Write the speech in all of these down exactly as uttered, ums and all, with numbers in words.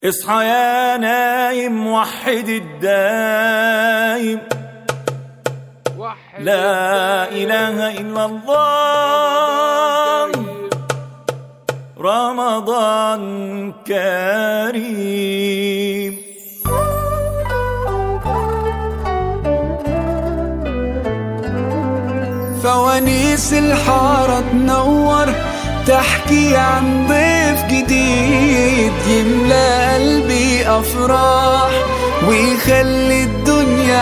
اصحى يا نايم وحد الدايم، لا إله إلا الله، رمضان كريم. فوانيس الحارة تنور، تحكي عن ضيف جديد يملى قلبي أفراح ويخلي الدنيا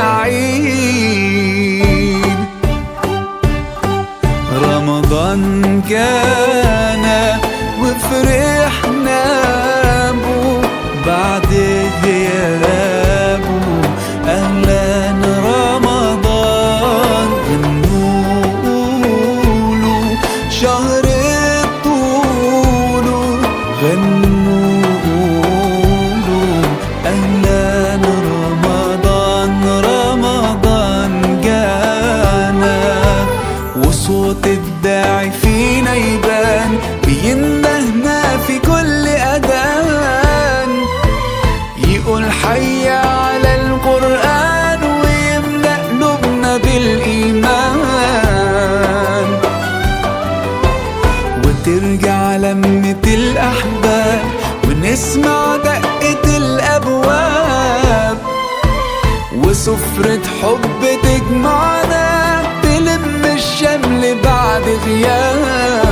عيد. رمضان جانا وفرحنا بو بعد غيابه، أهلا رمضان غنوله شهر غنوله أهلا رمضان، رمضان جانا وصوت الداعي فينا يبان، بيندهنا في كل أذان، يقول حي على القرآن ويملأ قلوبنا بالإيمان، وترجع لمة الأحباب ونسمع دقة الأبواب، وسفرة حب تجمعنا تلم الشمل بعد غياب.